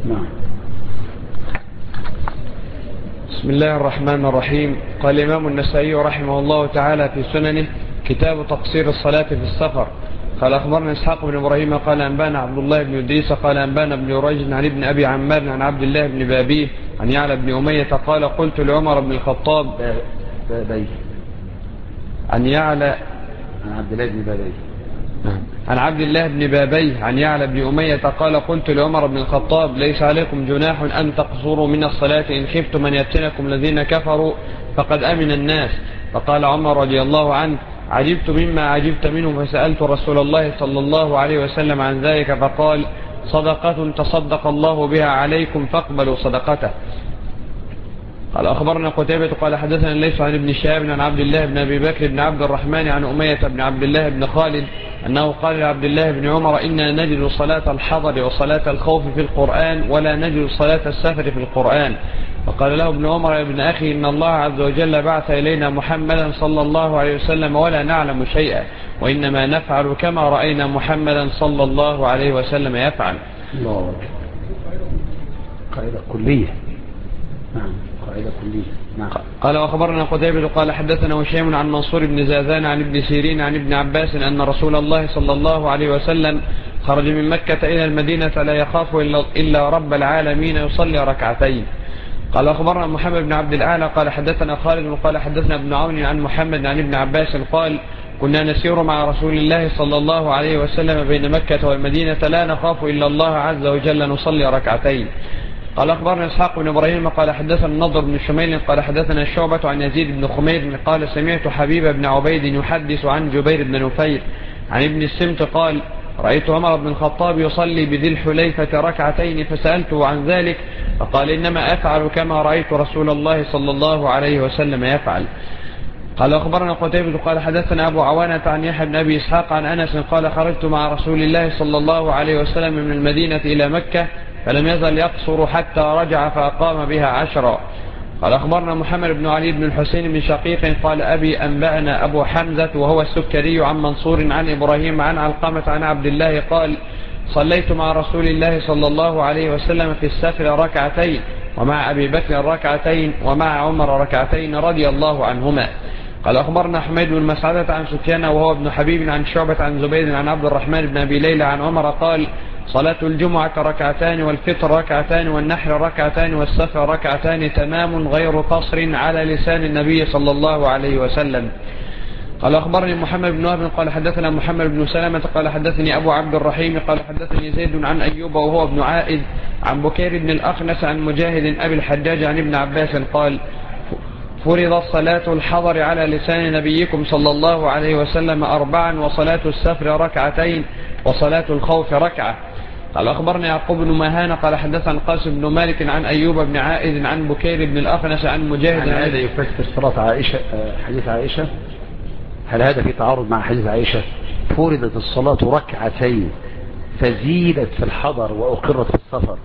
نعم. بسم الله الرحمن الرحيم. قال الإمام النسائي رحمه الله تعالى في سننه: كتاب تقصير الصلاة في السفر. قال أخبرنا إسحاق بن إبراهيم قال أنبانا عبد الله بن إدريس قال أنبانا بن جريج عن ابن أبي عمار عن عبد الله بن بابيه عن يعلى بن أمية قال قلت لعمر بن الخطاب عن يعلى عن عبد الله بن بابيه عن عبد الله بن بابيه عن يعلى بن أمية قال قلت لعمر بن الخطاب: ليس عليكم جناح أن تقصروا من الصلاة إن خفتم أن يفتنكم الذين كفروا فقد أمن الناس. فقال عمر رضي الله عنه: عجبت مما عجبت منه، فسألت رسول الله صلى الله عليه وسلم عن ذلك فقال: صدقة تصدق الله بها عليكم فاقبلوا صدقته. قال أخبرنا قتيبة قال حدثنا ليس عن ابن شهاب عن عبد الله بن أبي بكر بن عبد الرحمن عن أمية بن عبد الله بن خالد أنه قال لعبد الله بن عمر: إنا نجد صلاة الحضر وصلاة الخوف في القرآن ولا نجد صلاة السفر في القرآن. فقال له ابن عمر: يا ابن أخي، إن الله عز وجل بعث إلينا محمدا صلى الله عليه وسلم ولا نعلم شيئا، وإنما نفعل كما رأينا محمدا صلى الله عليه وسلم يفعل. الله. قاعدة كلية. نعم. قاعدة كلية. نعم. قال وأخبرنا قتيبة قال حدثنا هشيم عن منصور بن زاذان عن ابن سيرين عن ابن عباس أن رسول الله صلى الله عليه وسلم خرج من مكة إلى المدينة لا يخاف إلا رب العالمين يصلي ركعتين. قال أخبرنا محمد بن عبد الأعلى قال حدثنا خالد قال حدثنا ابن عون عن محمد عن ابن عباس قال: كنا نسير مع رسول الله صلى الله عليه وسلم بين مكة والمدينة لا نخاف إلا الله عز وجل نصلي ركعتين. قال أخبرنا إسحاق بن إبراهيم قال حدثنا النضر بن شميل قال حدثنا الشعبة عن يزيد بن خمير قال: سمعت حبيب بن عبيد يحدث عن جبير بن نفير عن ابن السمت قال: رأيت عمر بن الخطاب يصلي بذي الحليفة ركعتين فسألته عن ذلك فقال: إنما أفعل كما رأيت رسول الله صلى الله عليه وسلم يفعل. قال أخبرنا قتيبة قال حدثنا أبو عوانة عن يحيى بن أبي إسحاق عن أنس قال: خرجت مع رسول الله صلى الله عليه وسلم من المدينة إلى مكة فلم يزل يقصر حتى رجع فأقام بها 10. قال أخبرنا محمد بن علي بن الحسين بن شقيق قال: أبي أنبأنا أبو حمزة وهو السكري عن منصور عن إبراهيم عن علقمة عن عبد الله قال: صليت مع رسول الله صلى الله عليه وسلم في السفر ركعتين ومع أبي بكر ركعتين ومع عمر ركعتين رضي الله عنهما. قال أخبرنا حميد بن مسعدة عن سفيان وهو ابن حبيب عن شعبة عن زبيد عن عبد الرحمن بن أبي ليلى عن عمر قال: صلاة الجمعة ركعتان والفطر ركعتان والنحر ركعتان والسفر ركعتان تمام غير قصر على لسان النبي صلى الله عليه وسلم. قال أخبرني محمد بن وهب قال حدثنا محمد بن سلمة قال حدثني أبو عبد الرحيم قال حدثني زيد عن أيوب وهو ابن عائد عن بكير بن الأخنس عن مجاهد أبي الحجاج عن ابن عباس قال: فرضت صلاة الحضر على لسان نبيكم صلى الله عليه وسلم 4 وصلاة السفر ركعتين وصلاة الخوف ركعة. قال أخبرني يعقوب بن مهان قال حدثنا قاسم بن مالك عن أيوب بن عائد عن بكير بن الأخنس عن مجاهد. هذا يفسر صلاة عائشة، حديث عائشة. هل هذا في تعارض مع حديث عائشة؟ فرضت الصلاة ركعتين فزيدت في الحضر وأقرت في السفر.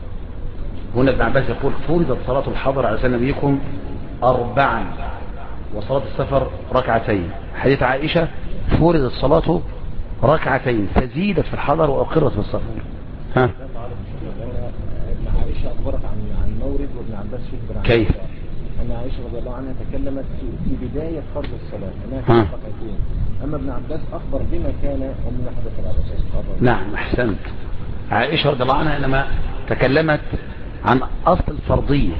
هنا ابن عباس يقول: فرضت صلاة الحضر على لسان نبيكم 4 وصلاة السفر ركعتين. حديث عائشة: فرضت الصلاة ركعتين فزيدت في الحضر وأقرت في السفر. ها؟ ابن عائشة أخبرت عن مورد وابن عباس يخبر عن كيف؟ أن عائشة رضي الله عنها تكلمت في بداية فرض الصلاة أنها ها؟ ركعتين، أما ابن عباس أخبر بما كان ومما حدث بعد ذلك. نعم، أحسنت. عائشة رضي الله عنها إنما تكلمت عن أصل الفرضية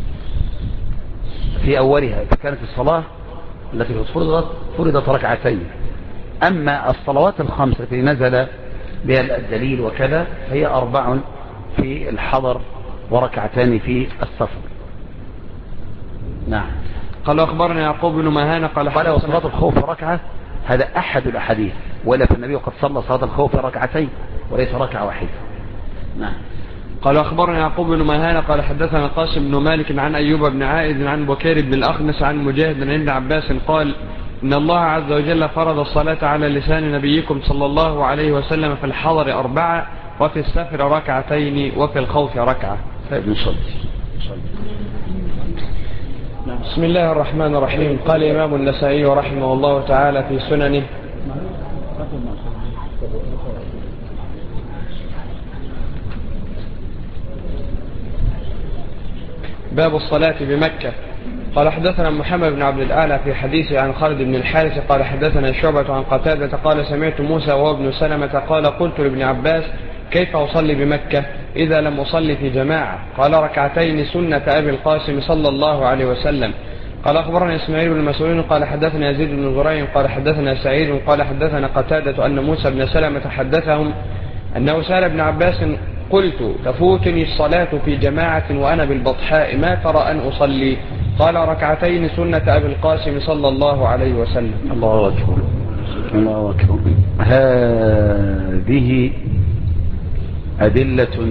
في أولها، فكانت الصلاة التي فرضت ركعتين. أما الصلوات الخمس التي نزل بها الدليل وكذا هي 4 في الحضر وركعتان في السفر. نعم. قال أخبرنا يعقوب بن مهان قال وصلاة الخوف ركعة، هذا أحد الأحاديث، ولا فالنبي قد صلى صلاة الخوف ركعتين وليس ركعة واحدة. نعم. قال أخبرنا يعقوب بن مهان قال حدثنا قاسم بن مالك عن أيوب بن عائد عن بكير بن الأخنس عن مجاهد عن ابن عباس قال: إن الله عز وجل فرض الصلاة على لسان نبيكم صلى الله عليه وسلم في الحضر 4 وفي السفر ركعتين وفي الخوف ركعة. بسم الله الرحمن الرحيم. قال الإمام النسائي رحمه الله تعالى في سننه: باب الصلاة بمكة. قال حدثنا محمد بن عبد الأعلى في حديثه عن خالد بن الحارث قال حدثنا شعبة عن قتادة قال سمعت موسى وهو ابن سلمة قال قلت لابن عباس كيف أصلي بمكة إذا لم أصلي في جماعة؟ قال ركعتين سنة أبي القاسم صلى الله عليه وسلم. قال أخبرنا إسماعيل بن مسعود قال حدثنا يزيد بن زريع قال حدثنا سعيد قال حدثنا قتادة أن موسى بن سلمة حدثهم أنه سأل ابن عباس قلت تفوتني الصلاة في جماعة وأنا بالبطحاء ما ترى أن أصلي؟ قال ركعتين سنة أبي القاسم صلى الله عليه وسلم. الله أكبر الله أكبر. هذه أدلة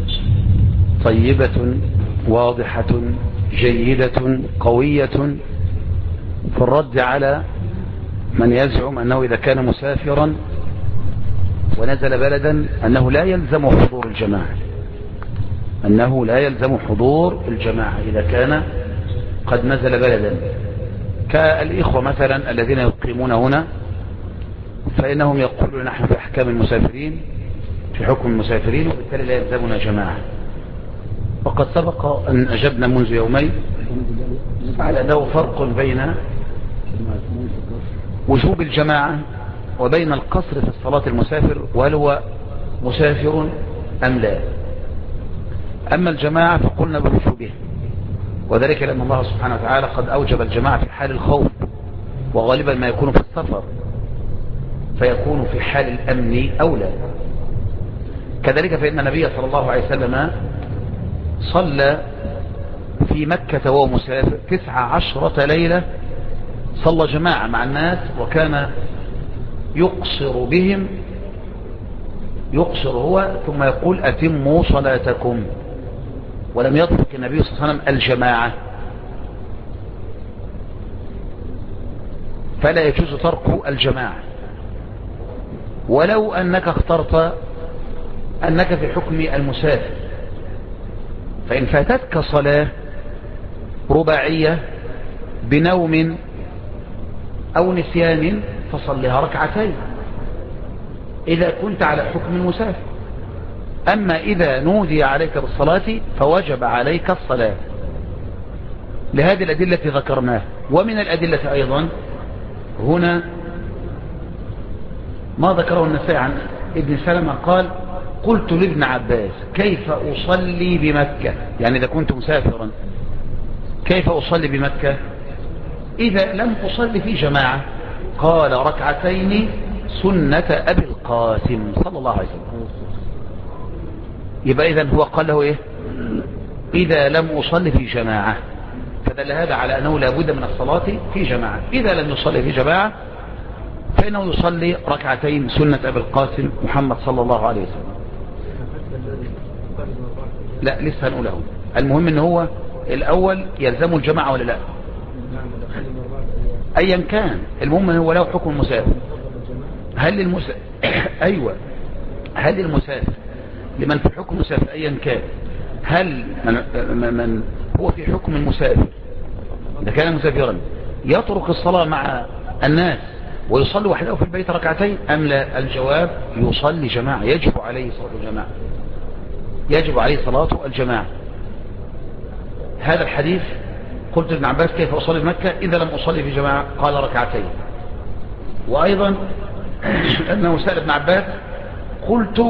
طيبة واضحة جيدة قوية في الرد على من يزعم أنه إذا كان مسافرا ونزل بلدا أنه لا يلزم حضور الجماعة، أنه لا يلزم حضور الجماعة إذا كان قد نزل بلدا، كالإخوة مثلا الذين يقيمون هنا فإنهم يقولون نحن في أحكام المسافرين في حكم المسافرين وبالتالي لا يلزمنا جماعة. وقد سبق أن أجبنا منذ يومين على أنه فرق بين وجوب الجماعة وبين القصر في الصلاة المسافر وهل هو مسافر أم لا. أما الجماعة فقلنا بوجوبه، وذلك لأن الله سبحانه وتعالى قد أوجب الجماعة في حال الخوف، وغالبا ما يكون في السفر فيكون في حال الأمن أولى. كذلك فإن النبي صلى الله عليه وسلم صلى في مكة وهو مسافر 19 ليلة، صلى جماعة مع الناس وكان يقصر بهم، يقصر هو ثم يقول أتموا صلاتكم، ولم يترك النبي صلى الله عليه وسلم الجماعة. فلا يجوز ترك الجماعة ولو أنك اخترت أنك في حكم المسافر، فإن فاتتك صلاة رباعية بنوم أو نسيان فصلها ركعتين إذا كنت على حكم المسافر. أما إذا نودي عليك بالصلاة فوجب عليك الصلاة لهذه الأدلة ذكرناها. ومن الأدلة أيضا هنا ما ذكره النسائي عن ابن سلمة قال قلت لابن عباس كيف أصلي بمكة، يعني إذا كنت مسافرا كيف أصلي بمكة إذا لم أصلي في جماعة؟ قال ركعتين سنة أبي القاسم صلى الله عليه وسلم. يبقى إذن هو قال له إيه؟ إذا لم أصلي في جماعة، فدل هذا على أنه لا بد من الصلاة في جماعة. إذا لم يصلي في جماعة فإنه يصلي ركعتين سنة أبي القاسم محمد صلى الله عليه وسلم. لا لسه هنقوله. المهم ان هو الأول يلزم الجماعة ولا لا، أيا كان. المهم هو له حكم المسافر. هل المسافر أيوة، هل المسافر لمن في حكم المسافر أيا كان، هل من هو في حكم المسافر إذا كان مسافرا يترك الصلاة مع الناس ويصلي وحده في البيت ركعتين أم لا؟ الجواب يصلي جماعة، يجب عليه صلاة الجماعة، يجب عليه صلاة الجماعة. هذا الحديث قلت ابن عباس كيف أصلي في مكة إذا لم أصلي في جماعة؟ قال ركعتين. وأيضا أنه سأل ابن عباس قلت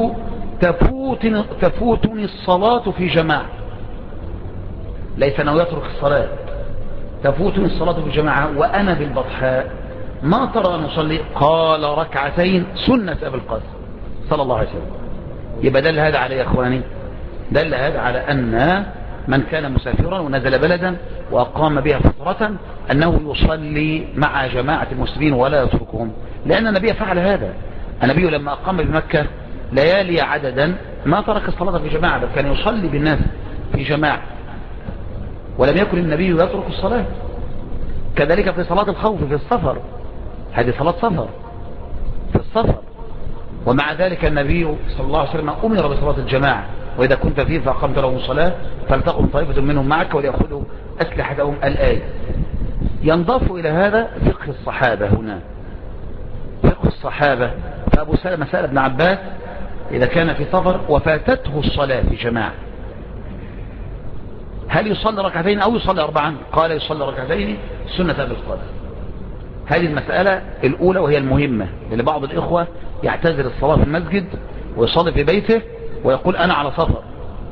تفوتني الصلاة في جماعة، ليس أنه يترك الصلاة، تفوتني الصلاة في جماعة وأنا بالبطحاء ما ترى أن أصلي؟ قال ركعتين سنة أبي القاسم صلى الله عليه وسلم. يبقى دل هذا على يا إخواني، دل هذا على أن من كان مسافرا ونزل بلدا وأقام بها فترة أنه يصلي مع جماعة المسلمين ولا يتركهم، لأن النبي فعل هذا. النبي لما أقام بمكة ليالي عددا ما ترك الصلاة في جماعة، بل كان يصلي بالناس في جماعة، ولم يكن النبي يترك الصلاة. كذلك في صلاة الخوف في السفر، هذه صلاة سفر في السفر، ومع ذلك النبي صلى الله عليه وسلم أمر بصلاة الجماعة، وإذا كنت فيه فأقمت لهم صلاة فلتقم طائفة منهم معك وليأخذوا أسلحتهم الآية. ينضاف إلى هذا فقه الصحابة. هنا فقه الصحابة، فأبو سلمة سأل ابن عباس إذا كان في سفر وفاتته الصلاة في جماعة هل يصلي ركعتين أو يصلي 4؟ قال يصلي ركعتين سنة أبي القاسم. هذه المسألة الأولى وهي المهمة، لأن بعض الإخوة يعتذر الصلاة في المسجد ويصلي في بيته ويقول أنا على سفر.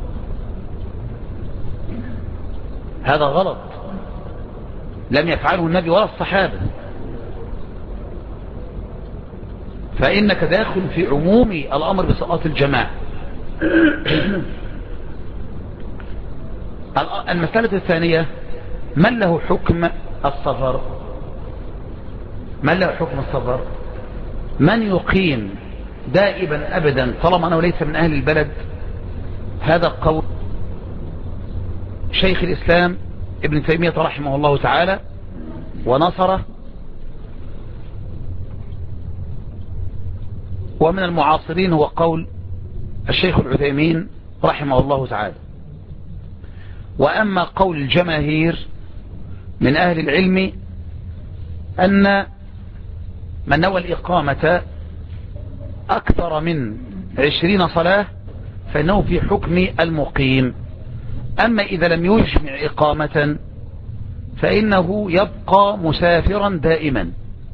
هذا غلط، لم يفعله النبي ولا الصحابة، فإنك داخل في عموم الأمر بصلاة الجماعة. المسألة الثانية، من له حكم السفر؟ من له حكم السفر؟ من يقيم دائما أبدا طالما أنه ليس من أهل البلد. هذا قول شيخ الإسلام ابن تيمية رحمه الله تعالى ونصره، ومن المعاصرين هو قول الشيخ العثيمين رحمه الله تعالى. وأما قول الجماهير من أهل العلم أن من نوى الإقامة أكثر من 20 صلاة فإنه في حكم المقيم. أما إذا لم يجمع إقامة فإنه يبقى مسافرا دائما.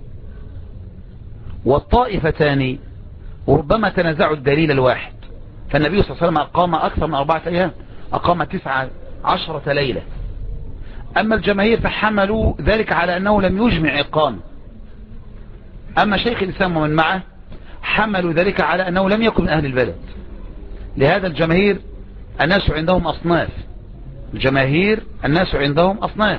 والطائفتان وربما تنازعوا الدليل الواحد، فالنبي صلى الله عليه وسلم أقام أكثر من 4 أيام، أقام 19 ليلة. أما الجماهير فحملوا ذلك على أنه لم يجمع إقامة. أما شيخ الإسلام ومن معه حملوا ذلك على أنه لم يكن من أهل البلد. لهذا الجماهير الناس عندهم أصناف، الجماهير الناس عندهم أصناف.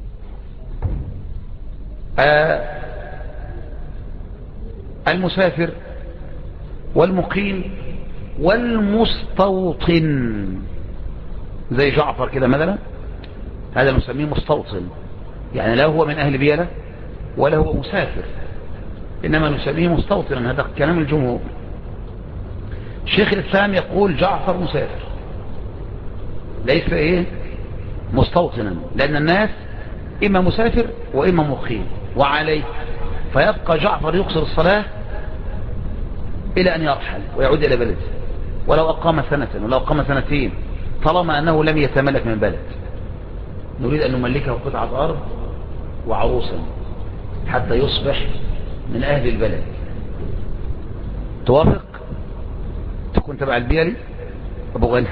المسافر والمقيم والمستوطن، زي جعفر كده مثلا، هذا نسميه مستوطن، يعني لا هو من أهل بيلة ولا هو مسافر، إنما نسميه مستوطنا. هذا كلام الجمهور. شيخ الإسلام يقول جعفر مسافر ليس مستوطنا، لأن الناس إما مسافر وإما مقيم، وعليه فيبقى جعفر يقصر الصلاة إلى أن يرحل ويعود إلى بلده، ولو أقام سنة ولو أقام سنتين، طالما أنه لم يتملك من بلد. نريد أن نملكه قطعة أرض وعروسا حتى يصبح من أهل البلد. توافق؟ تكون تبع البيلي أبو غنى.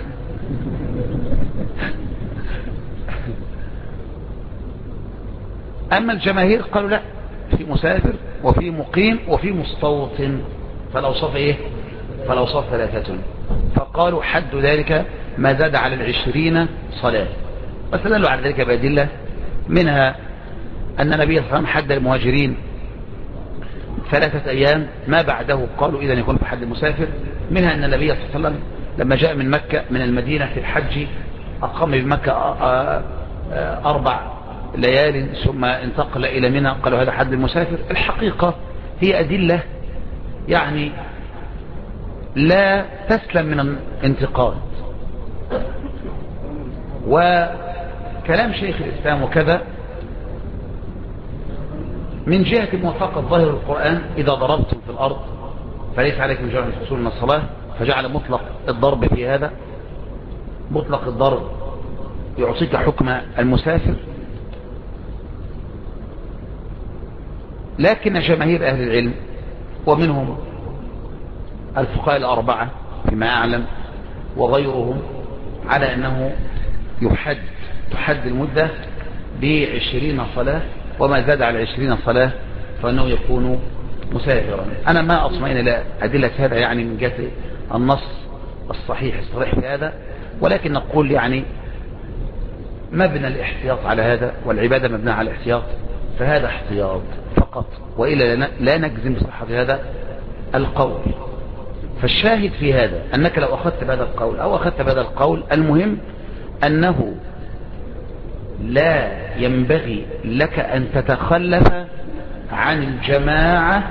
أما الجماهير قالوا لا، في مسافر وفي مقيم وفي مستوطن، فالأوصاف فالأوصاف 3. فقالوا حد ذلك ما زاد على 20 صلاة. واستدلوا على ذلك بأدلة، منها أن النبي صلى الله عليه وسلم حد المهاجرين 3 أيام، ما بعده قالوا إذا يكون في حد المسافر. منها أن النبي صلى الله عليه وسلم لما جاء من مكة من المدينة في الحج أقام بمكة 4 ليال ثم انتقل إلى منى، قالوا هذا حد المسافر. الحقيقة هي أدلة يعني لا تسلم من الانتقاد. وكلام شيخ الإسلام وكذا من جهة موافقة ظاهر القرآن، إذا ضربتم في الأرض فليس عليكم جناح تقصروا من الصلاة، فجعل مطلق الضرب في هذا، مطلق الضرب يعطيك حكم المسافر. لكن جماهير أهل العلم ومنهم الفقهاء 4 فيما أعلم وغيرهم على أنه تحد المدة ب20 صلاة، وما زاد على 20 صلاة فأنه يكون مسافرا. أنا ما أطمئن إلى أدلة هذا يعني من جهة النص الصحيح الصريح في هذا، ولكن نقول يعني مبنى الاحتياط على هذا، والعبادة مبنى على الاحتياط، فهذا احتياط فقط، وإلا لا نجزم بصحة هذا القول. فالشاهد في هذا أنك لو أخذت بهذا القول أو أخذت بهذا القول، المهم أنه لا ينبغي لك أن تتخلف عن الجماعة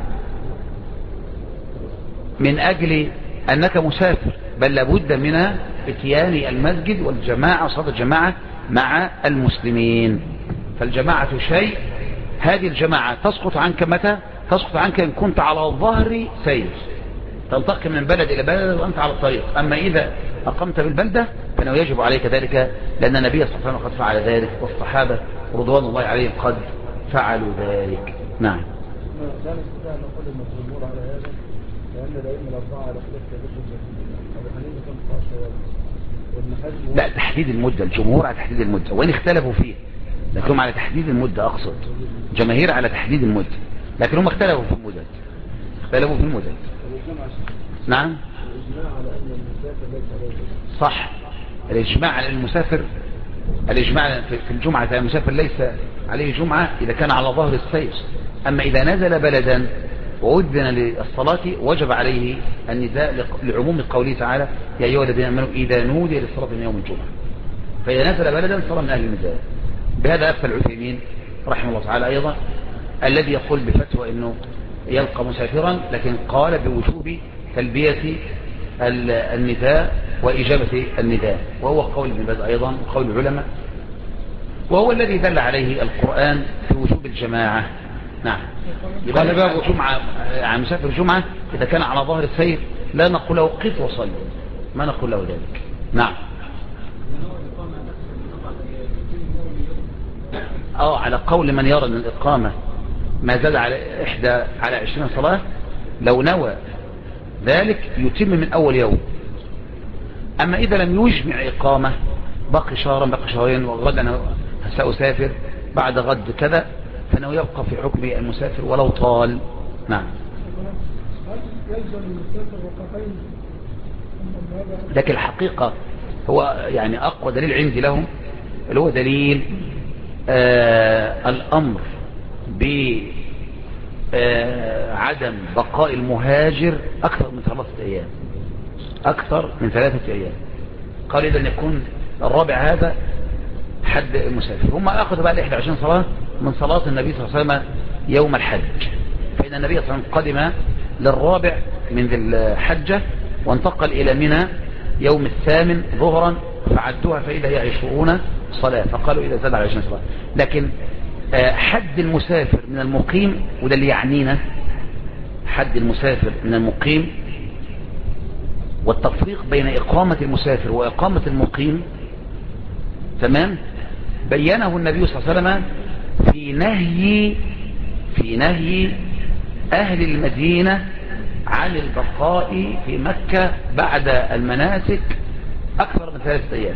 من أجل أنك مسافر، بل لابد من اتيان المسجد والجماعة صلاة الجماعة مع المسلمين. فالجماعة شيء، هذه الجماعة تسقط عنك متى؟ تسقط عنك إن كنت على ظهر سير، تنتقل من بلد إلى بلد وأنت على الطريق. أما إذا أقمت بالبلدة فإنه يجب عليك ذلك، لأن النبي صلى الله عليه وسلم قد فعل ذلك، والصحابة رضوان الله عليهم قد فعلوا ذلك. نعم. لا نستطيع أن نقول أن الجمهور على هذا، لأن الأئمة الأربعة على خلاف ثابت أبو حنيفة 15 يوم وابن حزم. لا، تحديد المدة، الجمهور على تحديد المدة وإن اختلفوا فيه، لكنهم على تحديد المدة. أقصد جماهير على تحديد المدة، لكن هم اختلفوا في المدد. اختلفوا في المدد. نعم الإجماع على أن المسافر ليس عليه. صح، الإجماع على المسافر، الإجماع في الجمعة على المسافر ليس عليه جمعة إذا كان على ظهر السير. أما إذا نزل بلدا وأذن للصلاة وجب عليه النداء لعموم قوله تعالى يا أيها الذين آمنوا إذا نودي للصلاة من يوم الجمعة. فإذا نزل بلدا صار من أهل النزال. بهذا أفتى العثيمين رحمه الله تعالى أيضا، الذي يقول بفتوى أنه يلقى مسافرا، لكن قال بوجوب تلبية النداء وإجابة النداء، وهو قول ابن باز أيضا وقول العلماء، وهو الذي دل عليه القرآن في وجوب الجماعة. نعم. قال باب جمعة عن مسافر الجمعة إذا كان على ظهر السير لا نقول له قف وصلي، ما نقول له ذلك. نعم. على قول من يرى أن الإقامة ما زاد على 20 صلاة، لو نوى ذلك يتم من أول يوم. أما إذا لم يجمع إقامة بقي شهرا بقي شهرين وغد أنا سأسافر بعد غد كذا، فإنه يبقى في حكم المسافر ولو طال. نعم. لكن الحقيقة هو يعني أقوى دليل عندي لهم اللي هو دليل الأمر بعدم بقاء المهاجر أكثر من 3 أيام، أكثر من 3 أيام. قال إذا يكون الرابع هذا حد المسافر. هم أخذوا بقى 21 صلاة من صلاة النبي صلى الله عليه وسلم يوم الحج، فإن النبي صلى الله عليه وسلم قدم للرابع من ذي الحجة وانتقل إلى منى يوم 8 ظهرا فعدوها فإذا هي 20 صلاة، فقالوا إذا زاد على 20 صلاة. لكن حد المسافر من المقيم، وده اللي يعنينا، حد المسافر من المقيم والتفريق بين إقامة المسافر وإقامة المقيم، تمام، بينه النبي صلى الله عليه وسلم في نهي أهل المدينة عن البقاء في مكة بعد المناسك أكثر من 3 أيام.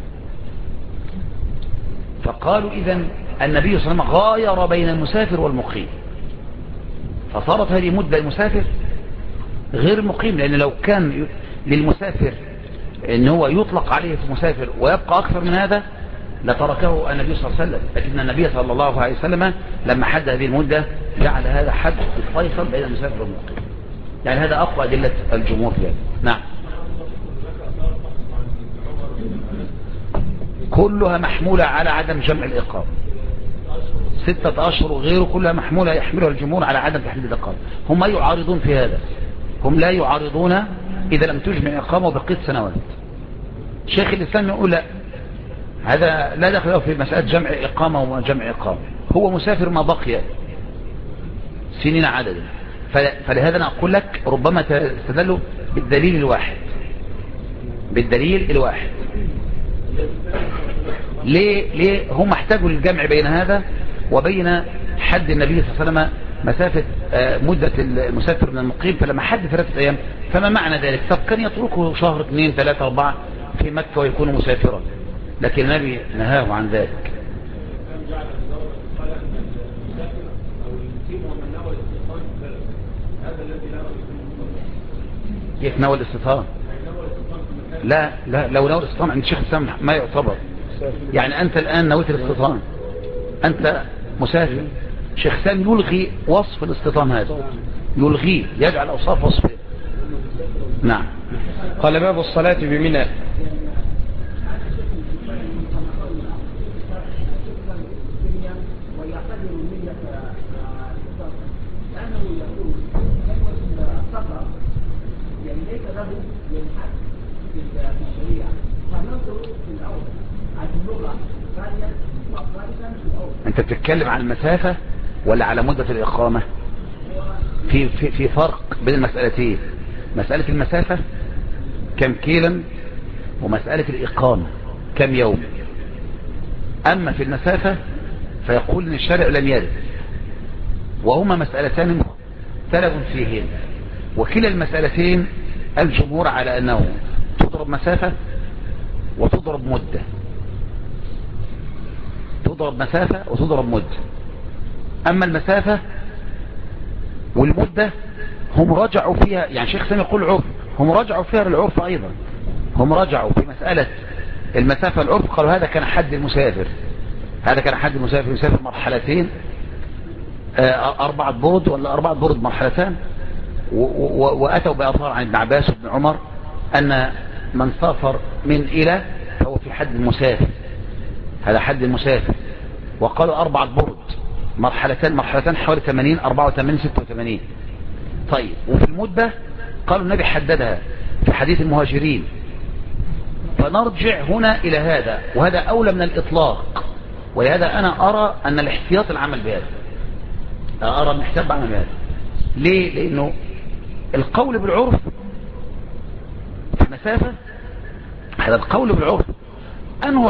فقالوا إذن النبي صلى الله عليه وسلم غاير بين المسافر والمقيم، فصارت هذه مدة المسافر غير المقيم، لأن لو كان للمسافر ان هو يطلق عليه في مسافر ويبقى أكثر من هذا لتركه النبي صلى الله عليه وسلم، لكن النبي صلى الله عليه وسلم لما حد هذه المدة جعل هذا حد الفيصل بين المسافر والمقيم. يعني هذا أقوى أدلة الجمهور في هذا. نعم. كلها محمولة على عدم جمع الإقامة. 6 أشهر وغيره كلها محمولة يحملها الجمهور على عدم تحديد الإقامة. هم يعارضون في هذا، هم لا يعارضون إذا لم تجمع إقامة وبقيت سنوات. شيخ الإسلام يقول لا، هذا لا دخل له في مسألة جمع إقامة وجمع إقامة، هو مسافر ما بقي سنين عددا. فلهذا أنا أقول لك ربما تستدلوا بالدليل الواحد، بالدليل الواحد. ليه هم احتاجوا للجمع بين هذا وبين حد النبي صلى الله عليه وسلم مسافة مدة المسافر من المقيم، فلما حد 3 أيام فما معنى ذلك؟ طب كان يتركه شهر 2 3 4 في مكة ويكون مسافرا، لكن النبي نهاه عن ذلك. كيف نوى الاستطاعة؟ لا لو نوى الاستطاعة عند شيخ الإسلام ما يعتبر. يعني أنت الآن نويت الاستطاعة، أنت مسافر، شيخ الإسلام يلغي وصف الاستطاعة هذا، يلغيه، يجعل أوصاف وصفه. نعم. قال باب الصلاة بمنى. أنت بتتكلم عن المسافة ولا على مدة الإقامة؟ في فرق بين المسألتين. مسألة المسافة كم كيلا ومسألة الإقامة كم يوم. أما في المسافة فيقول إن الشارع لم يرد، وهما مسألتان مختلف فيهن، وكلا المسألتين الجمهور على أنه تضرب مسافة وتضرب مدة، تضرب مسافة وتضرب مدة. أما المسافة والمدة هم رجعوا فيها، يعني شيخ سامي يقول عرف، هم رجعوا فيها للعرف أيضا. هم رجعوا في مسألة المسافة العرف، قالوا هذا كان حد المسافر، هذا كان حد المسافر يسافر مرحلتين، 4 برد ولا 4 برد مرحلتان. وأتوا بأثار عن ابن عباس وابن عمر أن من سافر من إلى فهو في حد المسافر، هذا حد المسافر. وقالوا 4 برد مرحلتان حوالي 80 84 86. طيب وفي المدة قالوا النبي حددها في حديث المهاجرين. فنرجع هنا إلى هذا، وهذا أولى من الإطلاق، ولهذا أنا أرى أن الاحتياط العمل بهذا، أرى أن الاحتياط العمل بهذا. ليه؟ لأنه القول بالعرف في المسافة، هذا القول بالعرف أنه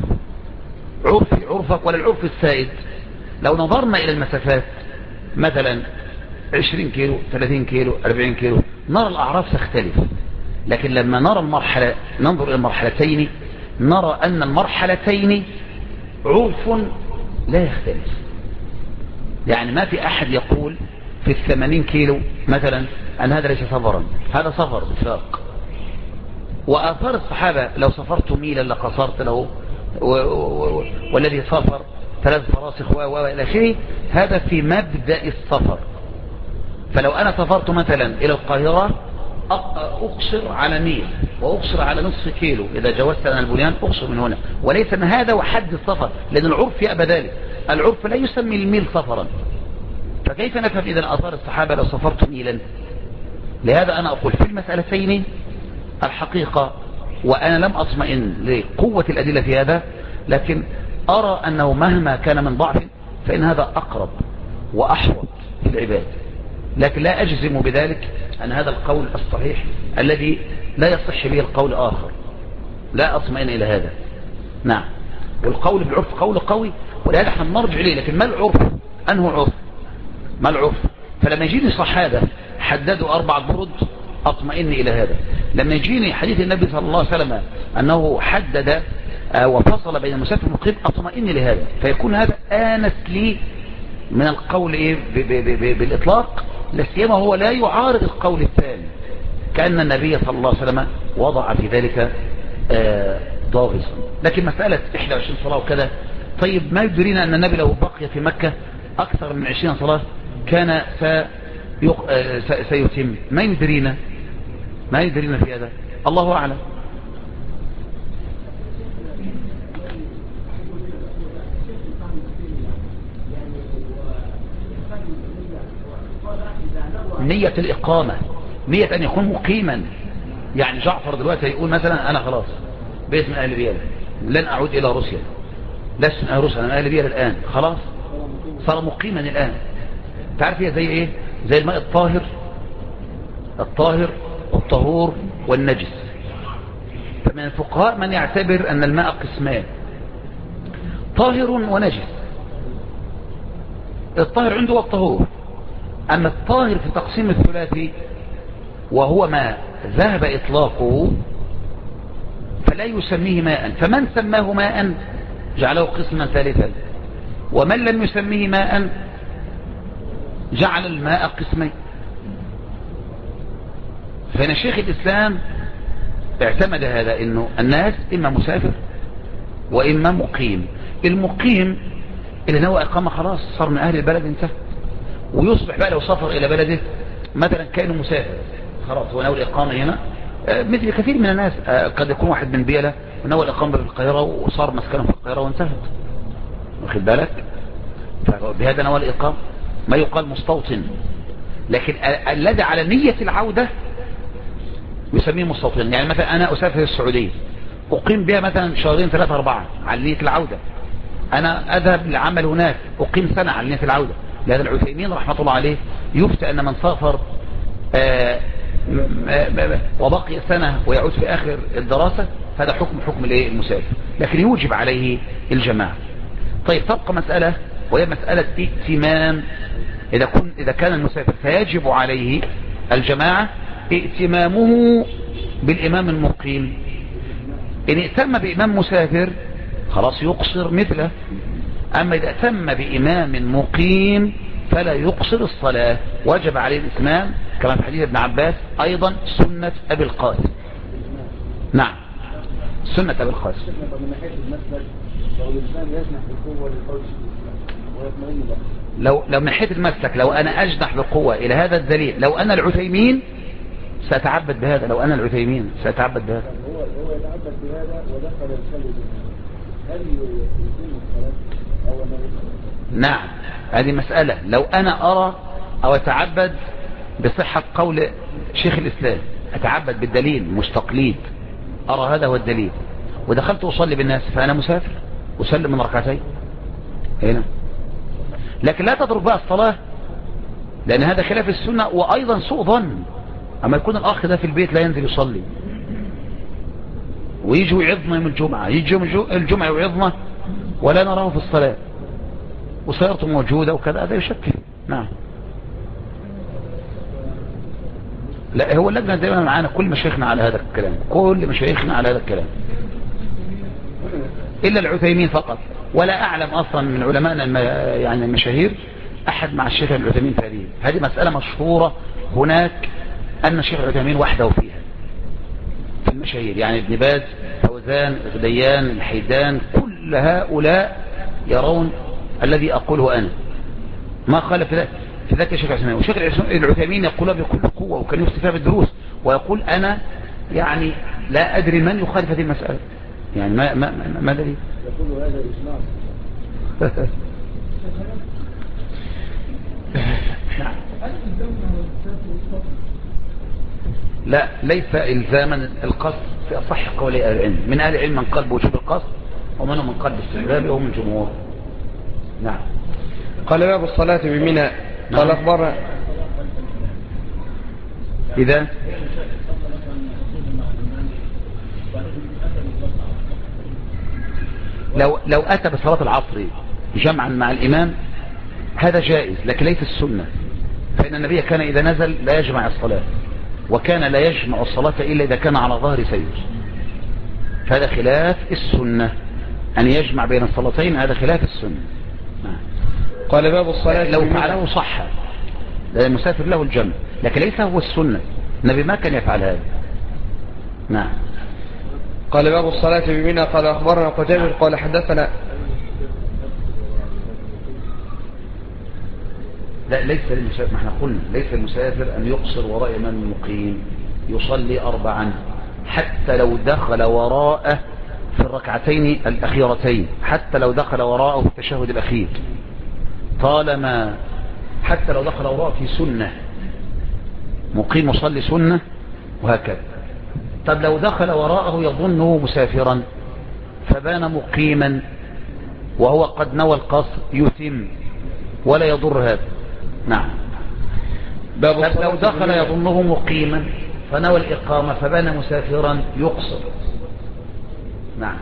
عرفك ولا العرف السائد. لو نظرنا إلى المسافات مثلا 20 كيلو 30 كيلو 40 كيلو نرى الأعراف تختلف، لكن لما نرى المرحلة ننظر إلى المرحلتين نرى أن المرحلتين عرف لا يختلف. يعني ما في أحد يقول في 80 كيلو مثلا أن هذا ليس سفرا، هذا سفر باتفاق. وآثار الصحابة لو سافرت ميلا لقصرت له، والذي سافر 3 فراسخ وإلى آخره، هذا في مبدأ السفر. فلو أنا سافرت مثلا إلى القاهرة أقصر على ميل وأقصر على نصف كيلو، إذا جوزت أنا البنيان أقصر من هنا، وليس من هذا وحد السفر، لأن العرف يأبى ذلك، العرف لا يسمي الميل سفرا. فكيف نفهم إذا آثار الصحابة لو سافرت ميلا؟ لهذا أنا أقول في المسألتين الحقيقة، وأنا لم أطمئن لقوة الأدلة في هذا، لكن أرى أنه مهما كان من ضعف فإن هذا أقرب وأحوط في العباد، لكن لا أجزم بذلك أن هذا القول الصحيح الذي لا يصح به القول آخر، لا أطمئن إلى هذا. نعم، والقول بالعرف قول قوي، ولهذا حنرجع إليه. لكن ما العرف؟ أنه عرف، ما العرف؟ فلما يجيني صحابة حددوا 4 برد أطمئن إلى هذا. لما يجيني حديث النبي صلى الله عليه وسلم أنه حدد وفصل بين المسافر والمقيم أطمئن لهذا، فيكون هذا آنس لي من القول بالإطلاق، لسيما هو لا يعارض القول الثاني، كأن النبي صلى الله عليه وسلم وضع في ذلك ضاغصا. لكن مسألة 21 صلاة وكذا، طيب ما يدرينا أن النبي لو بقي في مكة أكثر من 20 صلاة كان سيتم؟ ما يدرينا في هذا، الله أعلم. نية الإقامة، نية أن يكون مقيما. يعني جعفر دلوقتي يقول مثلا أنا خلاص بيت من أهل بيالة، لن أعود إلى روسيا، لست من أهل روسيا، أنا من أهل بيالة الآن، خلاص صار مقيما الآن. تعرف هي زي إيه؟ زي الماء الطاهر والطهور والنجس. فمن الفقهاء من يعتبر أن الماء قسمان، طاهر ونجس. الطاهر عنده والطهور. أما الطاهر في تقسيم الثلاثي وهو ما ذهب إطلاقه فلا يسميه ماء، فمن سماه ماء جعله قسما ثالثا، ومن لم يسميه ماء جعل الماء قسمين. فإن شيخ الإسلام اعتمد هذا، إنه الناس إما مسافر وإما مقيم. المقيم اللي نوى إقامة خلاص صار من أهل البلد انتهى، ويصبح بقى لو سافر إلى بلده مثلا كانوا مسافر خلاص هو نوى الإقامة هنا، مثل كثير من الناس قد يكون واحد من بيلة ونوى الإقامة في القاهرة وصار مسكنه في القاهرة وانتهت، واخد بالك؟ فبهذا نوى الإقامة، ما يقال مستوطن. لكن الذي على نية العودة يسميه مستوطن. يعني مثلا أنا أسافر السعودية أقيم بها مثلا 2 3 4 على نية العودة، أنا أذهب للعمل هناك أقيم سنة على نية العودة. لهذا العثيمين رحمة الله عليه يفتى أن من سافر وبقي سنة ويعود في آخر الدراسة، هذا حكم الايه المسافر، لكن يوجب عليه الجماعة. طيب تبقى مسألة، وهي مسألة ائتمام. إذا كان المسافر فيجب عليه الجماعة، ائتمامه بالإمام المقيم. إن ائتم بإمام مسافر خلاص يقصر مثله، أما إذا ائتم بإمام مقيم فلا يقصر الصلاة، وجب عليه الإتمام كما في حديث ابن عباس أيضا سنة أبي القاسم. نعم سنة أبي القاسم. من ناحية المسلك لو الإنسان يجنح بالقوة للقول ويطمئن له، لو من ناحية المسلك، لو أنا أجنح بقوة إلى هذا الدليل، لو أنا العثيمين سأتعبد بهذا، لو أنا العثيمين سأتعبد بهذا. هو يتعبد بهذا ودخل يصلي بهذا، هل يقيم الصلاة أو أنه؟ نعم هذه مسألة. لو أنا أرى أو أتعبد بصحة قول شيخ الإسلام، أتعبد بالدليل مش تقليد، أرى هذا هو الدليل ودخلت أصلي بالناس، فأنا مسافر أسلم من ركعتين هنا. لكن لا تضرب بقى الصلاة، لأن هذا خلاف السنة وأيضا سوء ظن. أما يكون الأخ ده في البيت لا ينزل يصلي ويجي ويعظنا يوم الجمعة، يجي يوم الجمعة ويعظنا ولا نراه في الصلاة وسيارته موجودة وكذا، هذا يشكل. نعم. لا هو اللجنة دائما معانا، كل مشايخنا على هذا الكلام، كل مشايخنا على هذا الكلام إلا العثيمين فقط. ولا أعلم أصلا من علمائنا يعني المشاهير أحد مع الشيخ العثيمين في هذه مسألة مشهورة هناك، أن الشيخ العثيمين وحده فيها في المشاهير، يعني ابن باز، فوزان، غديان، الحيدان، كل هؤلاء يرون الذي أقوله أنا، ما خالف في ذاك الشيخ العثيمين. والشيخ العثيمين يقول بكل قوة، وكان يفتي فيها بالدروس ويقول أنا يعني لا أدري من يخالف هذه المسألة، يعني ما دليل؟ يقول هذا إجماع. نعم. لا ليس إلزاما القصد في أصح قولي أهل العلم، من أهل العلم من قال بوجوب القصد ومنهم من قال باستحبابه وهم الجمهور. نعم. قال باب الصلاة بمنى. قال أخبرنا إذا لو أتى بصلاة العصر جمعا مع الإمام هذا جائز، لكن ليس السنة، فإن النبي كان إذا نزل لا يجمع الصلاة، وكان لا يجمع الصلاة إلا إذا كان على ظهر سير، فهذا خلاف السنة. أن يجمع بين الصلاتين هذا خلاف السنة. قال باب الصلاة لو فعله صح، لأن المسافر له الجمع، لكن ليس هو السنة، النبي ما كان يفعل هذا. نعم. قال باب الصلاة بمنى. قال أخبرنا قتيبة قال حدثنا. لا ليس للمسافر، ما احنا قلنا ليس المسافر أن يقصر وراء إمام المقيم، يصلي 4 حتى لو دخل وراءه في الركعتين الأخيرتين، حتى لو دخل وراءه في التشهد الأخير، طالما حتى لو دخل وراءه في سنة، مقيم يصلي سنة وهكذا. طب لو دخل وراءه يظنه مسافرا فبان مقيما وهو قد نوى القصر يتم ولا يضر هذا. نعم. طب لو دخل يظنه مقيما فنوى الإقامة فبان مسافرا يقصر. نعم.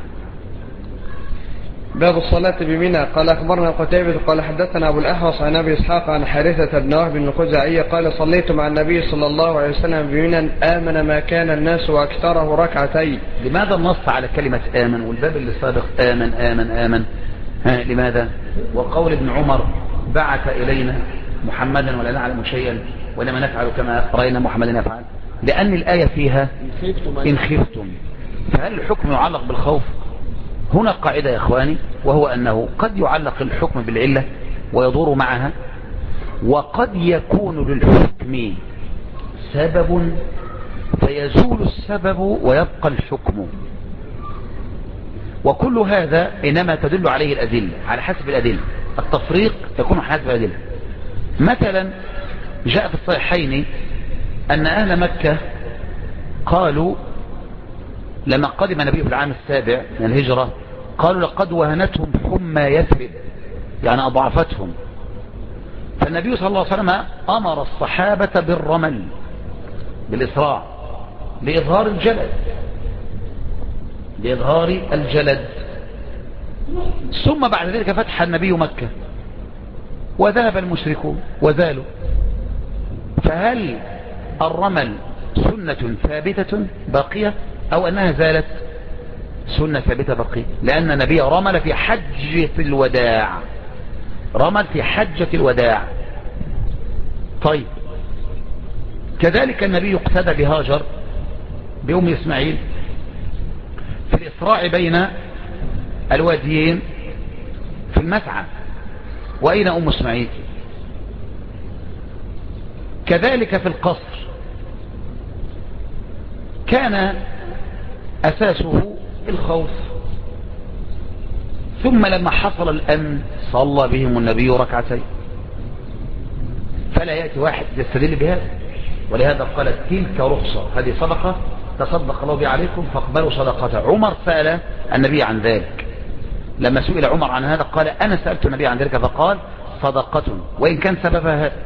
باب الصلاة بمنى. قال أخبرنا قتيبة قال حدثنا أبو الأحوص عن أبي إسحاق عن حارثة بن وهب بن خزاعية قال صليت مع النبي صلى الله عليه وسلم بمنى آمن ما كان الناس وأكثره ركعتين. لماذا النص على كلمة آمن والباب اللي سابق آمن آمن آمن؟ لماذا؟ وقول ابن عمر بعث إلينا محمدا ولا نعلم شيئا ولما نفعل كما رأينا محمدا يفعل، لأن الآية فيها إن خفتم، فهل الحكم يعلق بالخوف؟ هنا قاعدة يا إخواني، وهو أنه قد يعلق الحكم بالعلة ويدور معها، وقد يكون للحكم سبب فيزول السبب ويبقى الحكم، وكل هذا إنما تدل عليه الأدلة على حسب الأدلة، التفريق يكون على حسب الأدلة. مثلا جاء في الصحيحين أن أهل مكة قالوا لما قدم النبي في العام 7 من الهجرة، قالوا لقد وهنتهم حمى يثرب، يعني بالإسراع لإظهار الجلد، لإظهار الجلد. ثم بعد ذلك فتح النبي مكة وذهب المشركون وزالوا. فهل الرمل سنة ثابتة باقية أو أنها زالت؟ سنة ثابتة باقية، لأن النبي رمل في حجة الوداع، رمل في حجة الوداع. طيب كذلك النبي اقتدى بهاجر بأم إسماعيل في الإسراع بين الواديين في المسعى. وأين أم إسماعيل؟ كذلك في القصر كان أساسه الخوف، ثم لما حصل الأمن صلى بهم النبي ركعتين. فلا يأتي واحد يستدل بهذا، ولهذا قال تلك رخصة، هذه صدقة تصدق الله بها عليكم فاقبلوا صدقته. عمر سأل النبي عن ذلك، لما سئل عمر عن هذا قال أنا سألت النبي عن ذلك فقال صدقة، وإن كان سببها هذا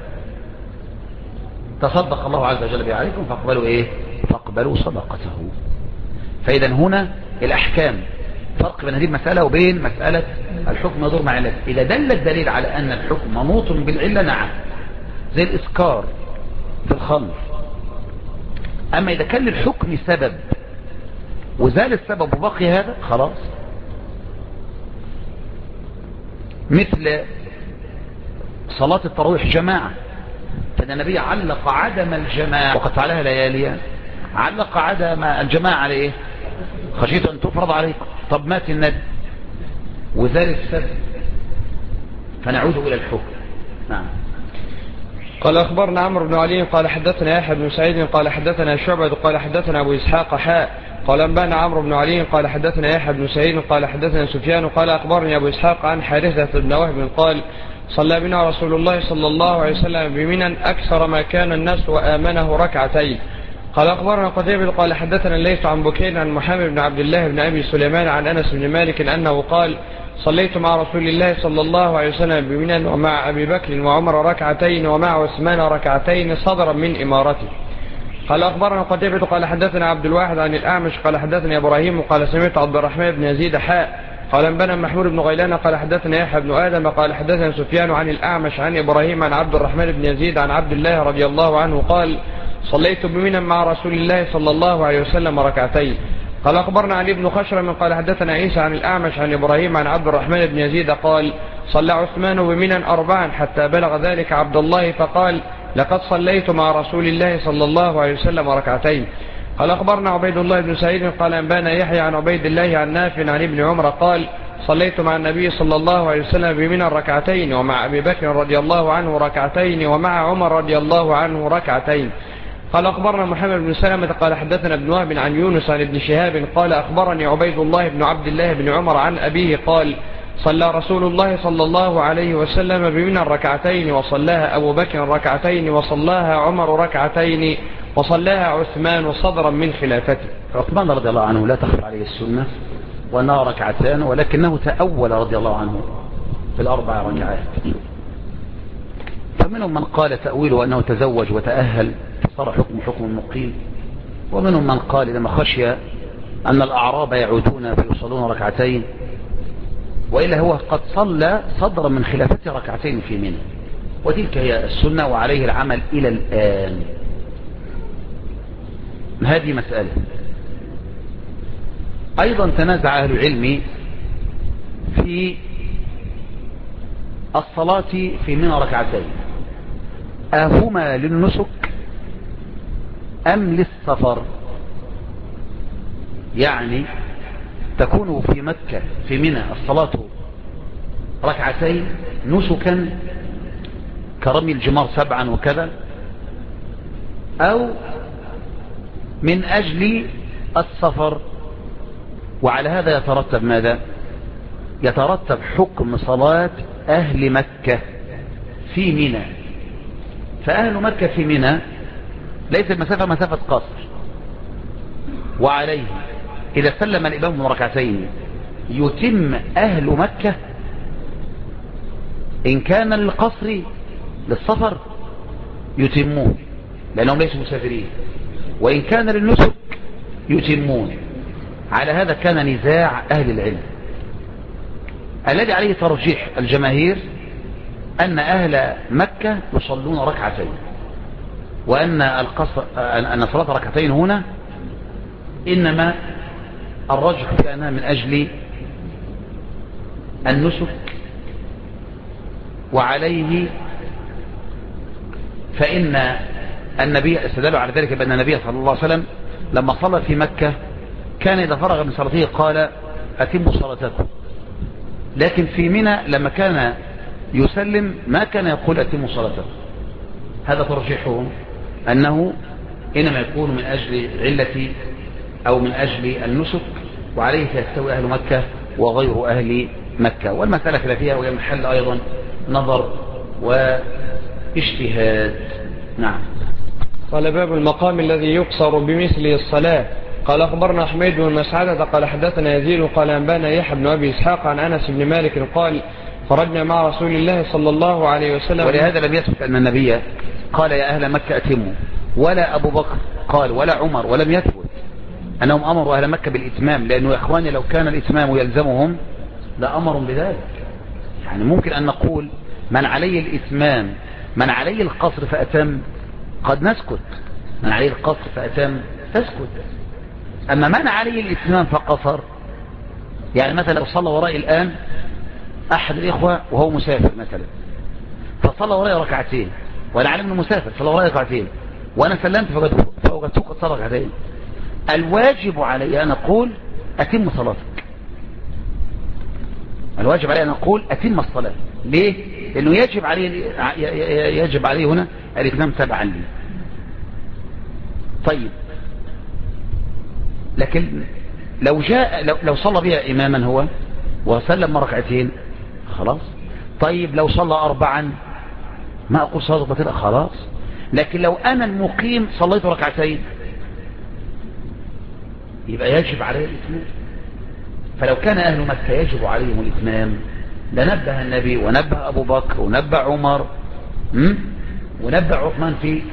تصدق الله عز وجل بها عليكم فاقبلوا إيه؟ فاقبلوا صدقته. فإذا هنا الأحكام فرق بين هذه المسألة وبين مسألة الحكم يدور مع علته. إذا دل الدليل على أن الحكم منوط بالعلة نعم، زي الإسكار في الخمر. أما إذا كان للحكم سبب وزال السبب وبقي هذا خلاص. مثل صلاة التراويح جماعة، فإن النبي علق عدم الجماعة وقد فعلها لياليا، علق عدم الجماعة على إيه؟ خشيت أن تفرض عليكم. طب مات النبي وزال السبب، فنعود إلى الحكم. نعم. قال أخبرنا عمرو بن علي قال حدثنا يحيى بن سعيد قال حدثنا شعبة قال حدثنا أبو إسحاق قال أنبانا عمرو بن علي قال حدثنا يحيى بن سعيد قال حدثنا سفيان قال أخبرني أبو إسحاق عن حارثة بن وهب قال صلى بنا رسول الله صلى الله عليه وسلم بمنى أكثر ما كان الناس وآمنه ركعتين. قال أخبرنا قتيبة قال حدثنا الليث عن بكير عن محمد بن عبد الله بن أبي سليمان عن أنس بن مالك أنه قال صليت مع رسول الله صلى الله عليه وسلم بمنى ومع أبي بكر وعمر ركعتين ومع عثمان ركعتين صدرا من إمارته. قال أخبرنا قتيبة قال حدثنا عبد الواحد عن الأعمش قال حدثنا إبراهيم قال سمعت عبد الرحمن بن يزيد قال أنبانا محمود بن غيلان قال حدثنا يحيى بن آدم قال حدثنا سفيان عن الأعمش عن إبراهيم عن عبد الرحمن بن يزيد عن عبد الله رضي الله عنه قال صليت بمنى مع رسول الله صلى الله عليه وسلم ركعتين. قال أخبرنا علي بن خشرم قال حدثنا عيسى عن الأعمش عن إبراهيم عن عبد الرحمن بن يزيد قال صلى عثمان بمنى 4 حتى بلغ ذلك عبد الله فقال لقد صليت مع رسول الله صلى الله عليه وسلم ركعتين. قال أخبرنا عبيد الله بن سعيد قال أنبانا يحيى عن عبيد الله عن نافع عن ابن عمر قال صليت مع النبي صلى الله عليه وسلم بمنى ركعتين ومع أبي بكر رضي الله عنه ركعتين ومع عمر رضي الله عنه ركعتين. قال أخبرنا محمد بن سلمة قال حدثنا ابن وهب عن يونس عن ابن شهاب قال أخبرني عبيد الله بن عبد الله بن عمر عن أبيه قال صلى رسول الله صلى الله عليه وسلم بمنى ركعتين وصلاها أبو بكر ركعتين وصلاها عمر ركعتين وصلاها عثمان صدرا من خلافته. عثمان رضي الله عنه لا تخفى عليه السنة وأنها ركعتان، ولكنه تأول رضي الله عنه في 4 ركعات. فمنهم من قال تأويله أنه تزوج وتأهل صار حكم المقيم، ومنهم من قال لما خشي أن الأعراب يعودون فيصلون ركعتين، وإلا هو قد صلى صدرا من خلافته ركعتين في منى، وتلك هي السنة وعليه العمل إلى الآن. هذه مسألة. أيضا تنازع أهل العلم في الصلاة في منى ركعتين، أهما للنسك أم للسفر؟ يعني تكون في مكة في منى الصلاة ركعتين نسكا كرمي الجمار 7 وكذا، أو من أجل السفر. وعلى هذا يترتب ماذا؟ يترتب حكم صلاة أهل مكة في منى. فأهل مكة في منى ليس المسافة مسافة قصر، وعليه إذا سلم الإمام من ركعتين يتم أهل مكة إن كان للقصر للسفر يتموه لأنهم ليسوا مسافرين، وإن كان للنسك يتمون. على هذا كان نزاع أهل العلم. الذي عليه ترجيح الجماهير أن أهل مكة يصلون ركعتين، أن صلاة ركعتين هنا إنما الرجح في أنها من أجل النسك، وعليه فإن النبي استدل على ذلك بأن النبي صلى الله عليه وسلم لما صلى في مكة كان إذا فرغ من صلاته قال أتموا صلاتكم، لكن في منى لما كان يسلم ما كان يقول أتموا صلاتكم. هذا ترجيحهم أنه إنما يكون من أجل علة أو من أجل النسك، وعليه يستوي أهل مكة وغير أهل مكة. والمسألة خلافية وهي محل أيضا نظر واجتهاد. نعم. قال باب المقام الذي يقصر بمثله الصلاة. قال أخبرنا حميد بن مسعدة قال حدثنا يزيد قال أنبانا يحيى بن أبي إسحاق عن أنس بن مالك قال خرجنا مع رسول الله صلى الله عليه وسلم. ولهذا لم يثبت أن النبي قال يا أهل مكة أتموا، ولا أبو بكر قال، ولا عمر، ولم يثبت أنهم أمروا أهل مكة بالإتمام، لأنه يا إخواني لو كان الإتمام يلزمهم لأمروا بذلك. يعني ممكن أن نقول من عليه الإتمام من عليه القصر فأتم قد نسكت، من عليه القصر فأتم تسكت. أما من عليه الإتمام فقصر، يعني مثلا لو صلى ورائي الآن أحد الإخوة وهو مسافر مثلا، فصلى ورائي ركعتين وأنا عالم أنه مسافر، صلى ورائي ركعتين وأنا سلمت فوجدتك قد صلى ركعتين، الواجب علي أن أقول أتم صلاتك، الواجب علي أن أقول أتم الصلاة. ليه؟ لأنه يجب عليه هنا الإتمام تبعا لي. طيب، لكن لو صلى بها إماما هو وسلم ركعتين خلاص. طيب لو صلى 4 ما أقول صلاة بطيئة خلاص. لكن لو أنا المقيم صليت ركعتين يبقى يجب عليه الإتمام. فلو كان أهل مكة يجب عليهم الإتمام لنبه النبي ونبه أبو بكر ونبه عمر ونبه عثمان في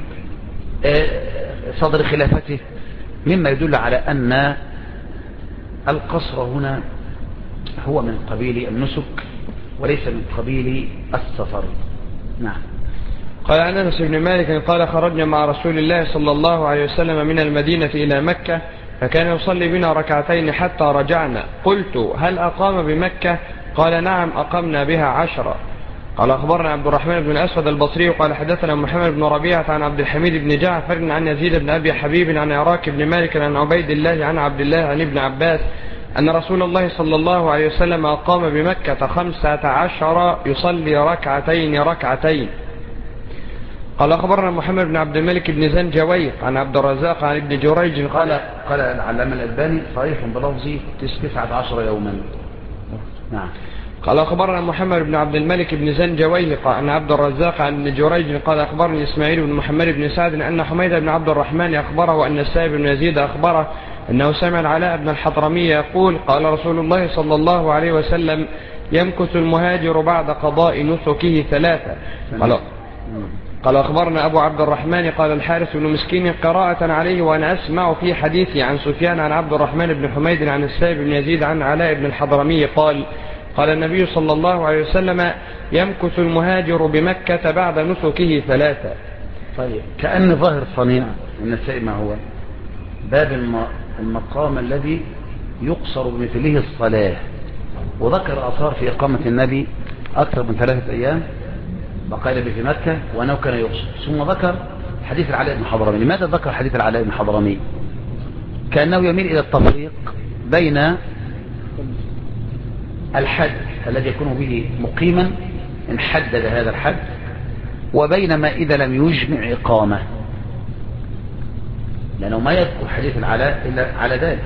صدر خلافته، مما يدل على أن القصر هنا هو من قبيل النسك وليس من قبيل السفر. نعم. قال عن أنس بن مالك قال خرجنا مع رسول الله صلى الله عليه وسلم من المدينة إلى مكة فكان يصلي بنا ركعتين حتى رجعنا. قلت هل أقام بمكة؟ قال نعم أقمنا بها 10. قال أخبرنا عبد الرحمن بن الأسود البصري قال حدثنا محمد بن ربيعة عن عبد الحميد بن جعفر عن يزيد بن أبي حبيب عن عراك بن مالك عن عبيد الله عن عبد الله عن ابن عباس أن رسول الله صلى الله عليه وسلم أقام بمكة 15 يصلي ركعتين. قال أخبرنا محمد بن عبد الملك بن زنجوي عن عبد الرزاق عن ابن جريج قال العلامة الألباني صحيح بلفظ 19 يوما. نعم. قال أخبرنا محمد بن عبد الملك بن زنجوي عن عبد الرزاق عن ابن جريج قال أخبرني إسماعيل بن محمد بن سعد أن حميد بن عبد الرحمن أخبره أن السائب بن يزيد أخبره أنه سمع العلاء بن الحضرمي يقول قال رسول الله صلى الله عليه وسلم يمكث المهاجر بعد قضاء نسكه 3. قال أخبرنا أبو عبد الرحمن قال الحارث بن مسكين قراءة عليه وأنا أسمع في حديثي عن سفيان عن عبد الرحمن بن حميد عن السائب بن يزيد عن علاء بن الحضرمي قال النبي صلى الله عليه وسلم يمكث المهاجر بمكة بعد نسكه 3. طيب، كأن ظاهر صنيع من السائب ما هو باب المقام الذي يقصر بمثله الصلاة، وذكر أثار في إقامة النبي أكثر من 3 أيام بقى في مكة وأنه كان يقصر. ثم ذكر حديث العلاء بن الحضرمي. لماذا ذكر حديث العلاء بن الحضرمي؟ كأنه يميل إلى التفريق بين الحد الذي يكون به مقيما إن حدد هذا الحد، وبين ما إذا لم يجمع إقامة، لأنه ما يذكر حديث العلاء إلا على ذلك.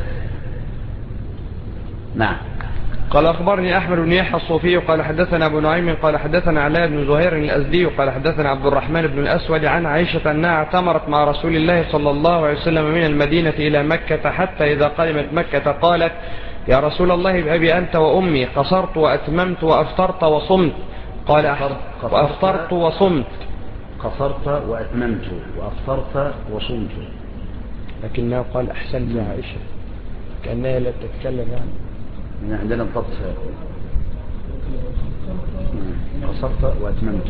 نعم. قال أخبرني أحمد بن يحيى الصوفي قال حدثنا أبو نعيم قال حدثنا علاء بن زهير الأزدي قال حدثنا عبد الرحمن بن الأسود عن عائشة أنها اعتمرت مع رسول الله صلى الله عليه وسلم من المدينة إلى مكة حتى إذا قدمت مكة قالت يا رسول الله بأبي أنت وأمي قصرت وأتممت وأفطرت وصمت. قال وأفطرت وصمت. قصرت وأتممت وأفطرت وصمت. لكنها قال أحسنت يا عائشة كأنها لا تتكلم يعني. عندنا الضبط قصرت وأتممت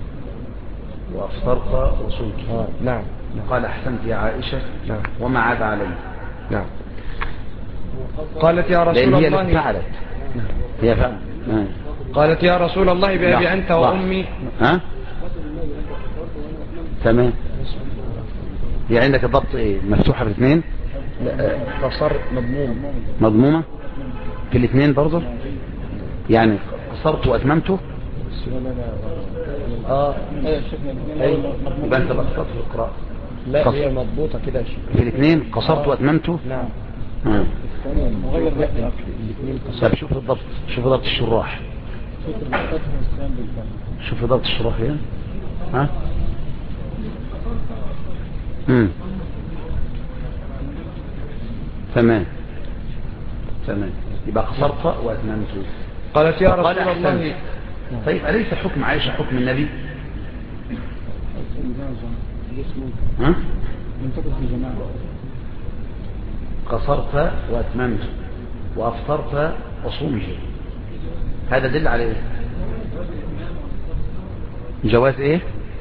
وأفطرت وصمت. نعم. قال أحسنت يا عائشة. نعم. وما عاد علي. نعم. قالت يا رسول هي الله. التي فعلت. هي فعلت. قالت يا رسول الله بأبي أنت وأمي. ها تمام. هي عندك الضبط ايه مفتوحة في الاثنين؟ قصر مضمومة في الاثنين برضه يعني قصرت واتممته. يبقى انت بقصرت في القراءة. لا هي مضبوطة كده في الاثنين قصرت واتممته. نعم. مغير طب شوف الضبط، شوف ضبط الشراح، شوف ضبط الشراح هنا. ها تمام. يبقى قصرت واتممت. قالت يا رسول الله. طيب أليس حكم عائشة حكم النبي؟ ها قصرت واتممت وافطرت وصمت، هذا دل على ايه؟ جواز ايه؟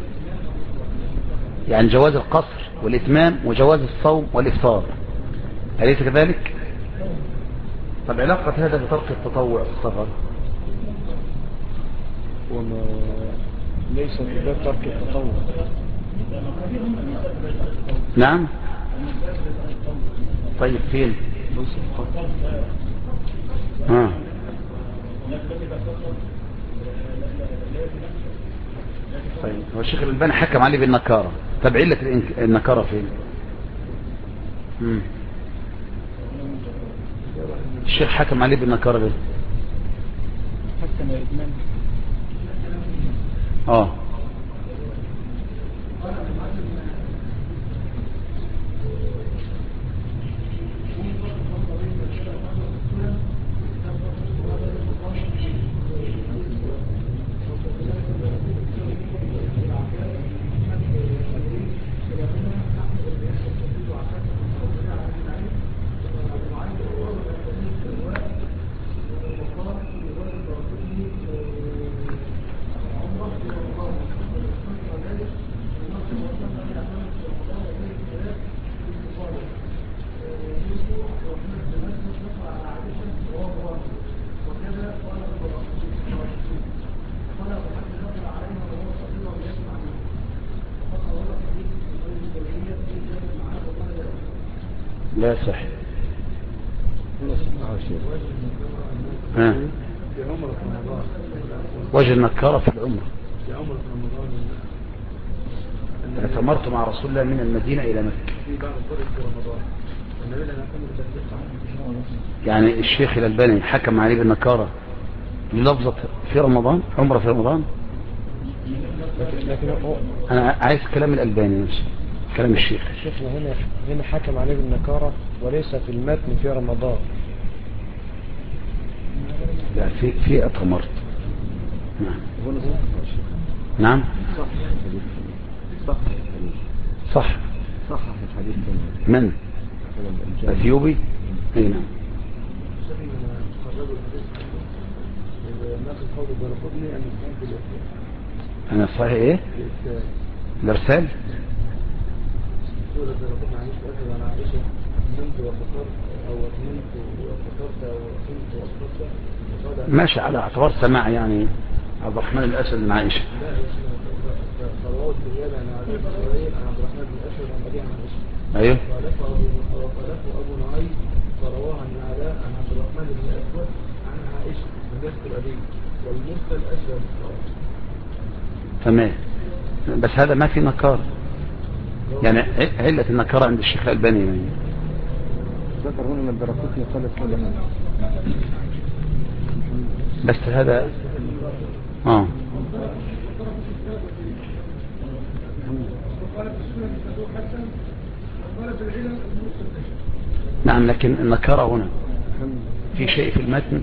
يعني جواز القصر والاتمام وجواز الصوم والافطار، أليس كذلك؟ طب علاقة هذا بترك التطوع في السفر؟ وما ليس في باب ترك التطوع. نعم. طيب فين؟ طيب هو الشيخ الألباني حكم عليه بالنكارة. طب علة النكارة فين؟ الشيخ حكم عليه بالنكارة ليه؟ حكم الإدمان. لا يصح. وجه النكارة في العمرة. اعتمرت مع رسول الله من المدينة إلى مكة. يعني الشيخ الألباني حكم عليه بالنكارة للفظة في رمضان، عمرة في رمضان. أنا عايز كلام الألباني نفسه، كلام الشيخ. شيخنا هنا حكم عليه بالنكارة وليس في المتن في رمضان. لا في اعتمرت. نعم. صح في الحديث. من؟ أثيوبي. اي نعم. أنا صحيح إيه؟ الإرسال. ماشي على اعتبار سماع يعني عبد الرحمن الأسد من عائشة. أيوه. وقالته أبو نعيم فرواها عن علاء عن عبد الرحمن بن الأسود عن عائشة بنفس الأبي والمرسل أشبه. تمام. بس هذا ما في نكار، يعني علة النكارة عند الشيخ الألباني يعني. ذكر هنا من الدرقوتني قالت كده. بس هذا نعم. لكن النكارة هنا في شيء في المتن.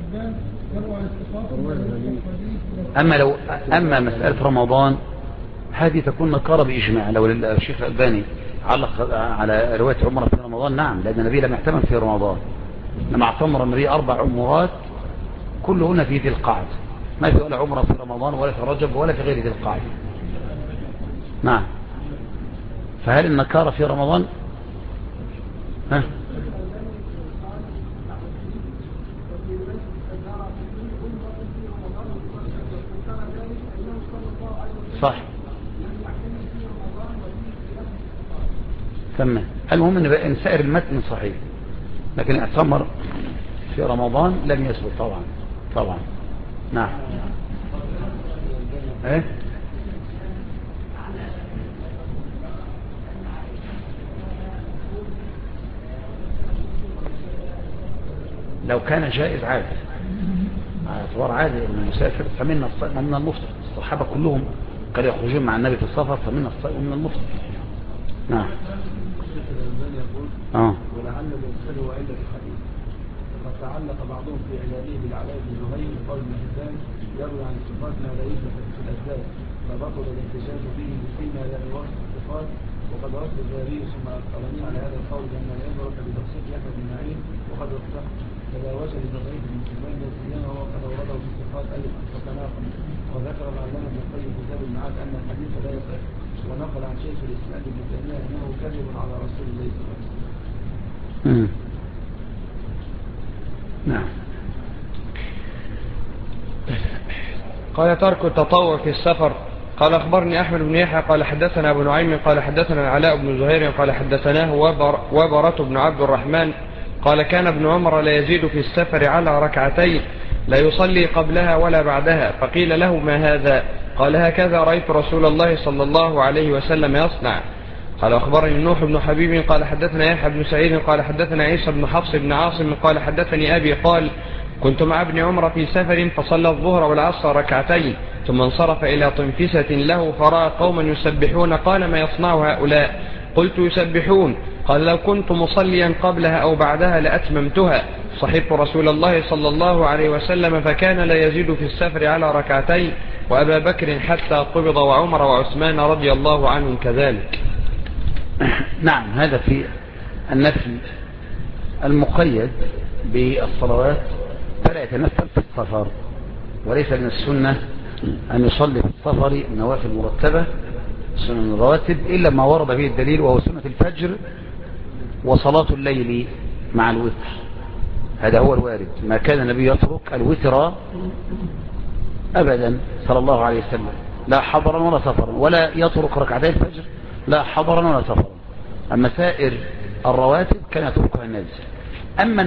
أما مسألة رمضان هذه تكون نكارة بإجماع. لو الشيخ الألباني علق على رواية عمره في رمضان، نعم، لأن النبي لم يعتمر في رمضان، لما اعتمر النبي 4 عمرات كلهن في ذي القعدة، ما في ولا عمره في رمضان ولا في رجب ولا في غير ذي القعدة. نعم. فهل النكارة في رمضان؟ ها؟ صح. تمام. المهم ان سائر المتن صحيح، لكن اعتمر في رمضان لم يثبت طبعا. طبعا. نعم. ايه؟ لو كان جائز عادي، اعتبار عادي ان المسافر فمنا الصائم ومن المفطر. الصحابة كلهم كانوا يخرجون مع النبي في السفر، فمنا الصائم ومن المفطر. نعم. ولعل الإنسان هو علة الحديث، فقد تعلق بعضهم في علاجه بالعلاء بن زهير قال ابن حبان يروي عن الصفات ما لا يوجد في الأسباب، فبطل الاحتجاج به فيما لا يوافق الصفات. وقد رد الزهري ثم القلمي على هذا القول بأن لا يدرك بتخصيص يحيى بن معين وقد وفق فلا وجه لتضعيف ابن حبان لا سيما وقد أورده في الصفات ألفا وتناقض. وذكر العلامة ابن القيم في كتاب المعاد أن الحديث لا يصح، ونقل عن شيخ الإسلام ابن تيمية أنه كذب على رسول الله صلى الله عليه وسلم. نعم. قال ترك التطوع في السفر. قال أخبرني أحمد بن يحيى قال حدثنا أبو نعيم قال حدثنا العلاء بن زهير قال حدثناه وبرة بن عبد الرحمن قال كان ابن عمر لا يزيد في السفر على ركعتين لا يصلي قبلها ولا بعدها، فقيل له ما هذا؟ قال هكذا رأيت رسول الله صلى الله عليه وسلم يصنع. قال أخبرني نوح بن حبيب قال حدثنا يحيى بن سعيد قال حدثنا عيسى بن حفص بن عاصم قال حدثني أبي قال كنت مع ابن عمر في سفر فصلى الظهر والعصر ركعتين ثم انصرف إلى طنفسة له فرأى قوما يسبحون قال ما يصنع هؤلاء؟ قلت يسبحون. قال لو كنت مصليا قبلها أو بعدها لأتممتها. صحبت رسول الله صلى الله عليه وسلم فكان لا يزيد في السفر على ركعتين، وأبا بكر حتى قبض وعمر وعثمان رضي الله عنهم كذلك. نعم. هذا في النفل المقيد بالصلوات، فلا يتنفل في السفر، وليس من السنة أن يصلي في السفر نوافل مرتبة سنن الرواتب إلا ما ورد به الدليل، وهو سنة الفجر وصلاة الليل مع الوتر. هذا هو الوارد. ما كان النبي يترك الوتر أبدا صلى الله عليه وسلم، لا حضرا ولا سفرا، ولا يترك ركعتي الفجر لا حضرا ولا سفرا. أما سائر الرواتب كان يتركها النبي. أما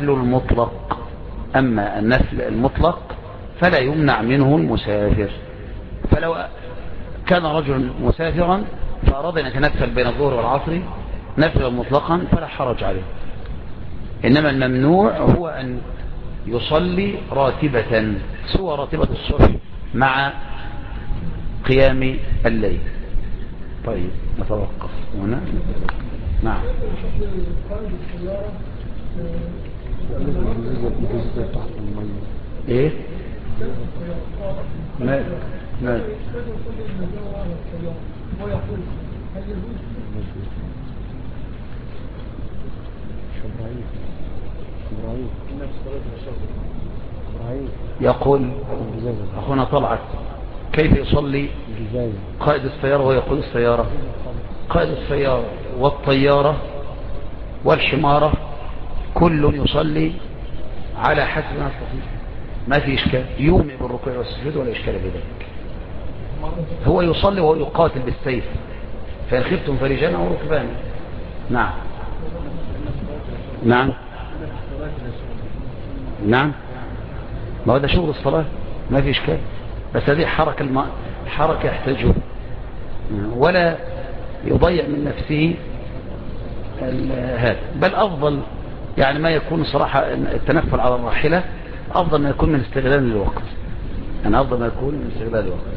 النفل المطلق فلا يمنع منه المسافر. فلو كان رجل مسافرا فأراد أن يتنفل بين الظهر والعصر نفلا مطلقا فلا حرج عليه. إنما الممنوع هو أن يصلي راتبة سوى راتبة الصبح مع قيام الليل. طيب نتوقف هنا. نعم. ايه مال يقول أخونا طلعت كيف يصلي قائد السيارة ويقود السيارة؟ قائد السيارة والطيارة والحمارة كل يصلي على حسب ما يستطيع، ما في إشكال، يومئ بالركوع والسجود ولا إشكال في ذلك. هو يصلي وهو يقاتل بالسيف، فإن خفتم فرجانا وركبانا. نعم نعم نعم. ما هو ده شغل الصلاة، ما في إشكال، بس هذه حركة يحتاجه ولا يضيع من نفسه هذا. بل أفضل يعني ما يكون صراحة التنفل على الراحلة أفضل ما يكون من استغلال للوقت، يعني أفضل ما يكون من استغلال الوقت.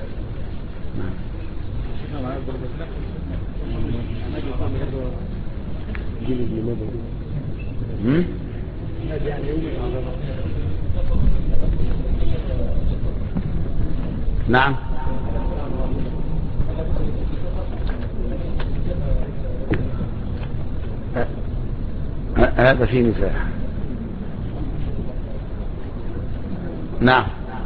نعم. هذا فيه نزاع. نعم.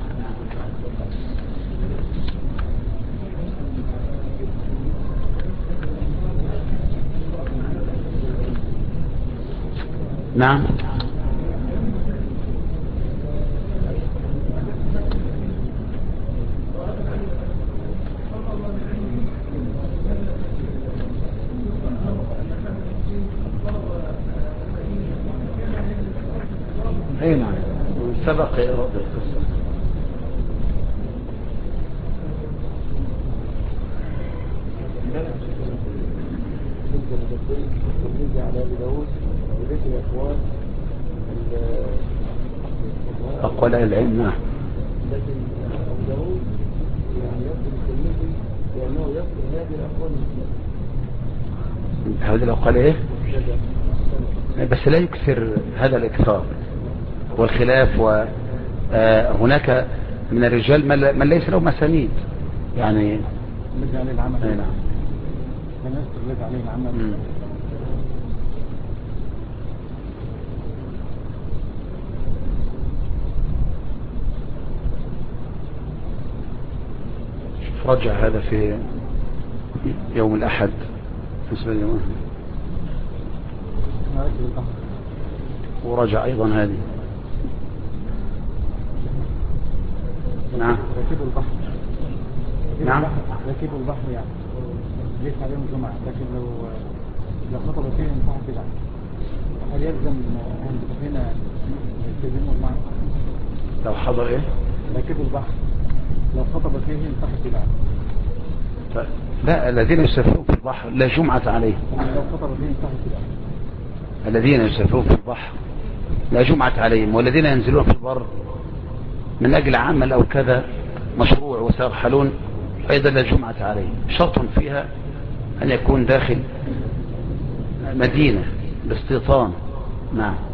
نعم. اي نعم، سبق إيراد القصة. على أبي داود وذكر أقوال أقوال العلم. نعم. لكن أبو داود يعني يذكر الترمذي لأنه يذكر هذه الأقوال هذه الأقوال إيه؟ بس لا يكثر هذا الإكثار والخلاف. وهناك من الرجال من ليس له مسانيد يعني. نرجع عليه العمل. نعم. من يستغلق عليه العمل. رجع هذا في يوم الأحد بالنسبة لي، ورجع أيضا هذه. نعم. ركبوا البحر. نعم. ركبوا البحر يعني ليس عليهم جمعة، لكن لو خطب فيه انصح بدعة. هل يلزم أن هنا يلتزموا معه؟ لو حضر إيه؟ ركبوا البحر لو خطب فيه انصح بدعة. لا، الذين يسافرون في البحر لا جمعة عليهم. لو خطب فيه انصح بدعة. الذين يسافرون في البحر لا جمعة عليهم، والذين ينزلون في البر من أجل عمل أو كذا مشروع وسيرحلون أيضا لا جمعة عليهم. شرط فيها أن يكون داخل مدينة باستيطان. نعم.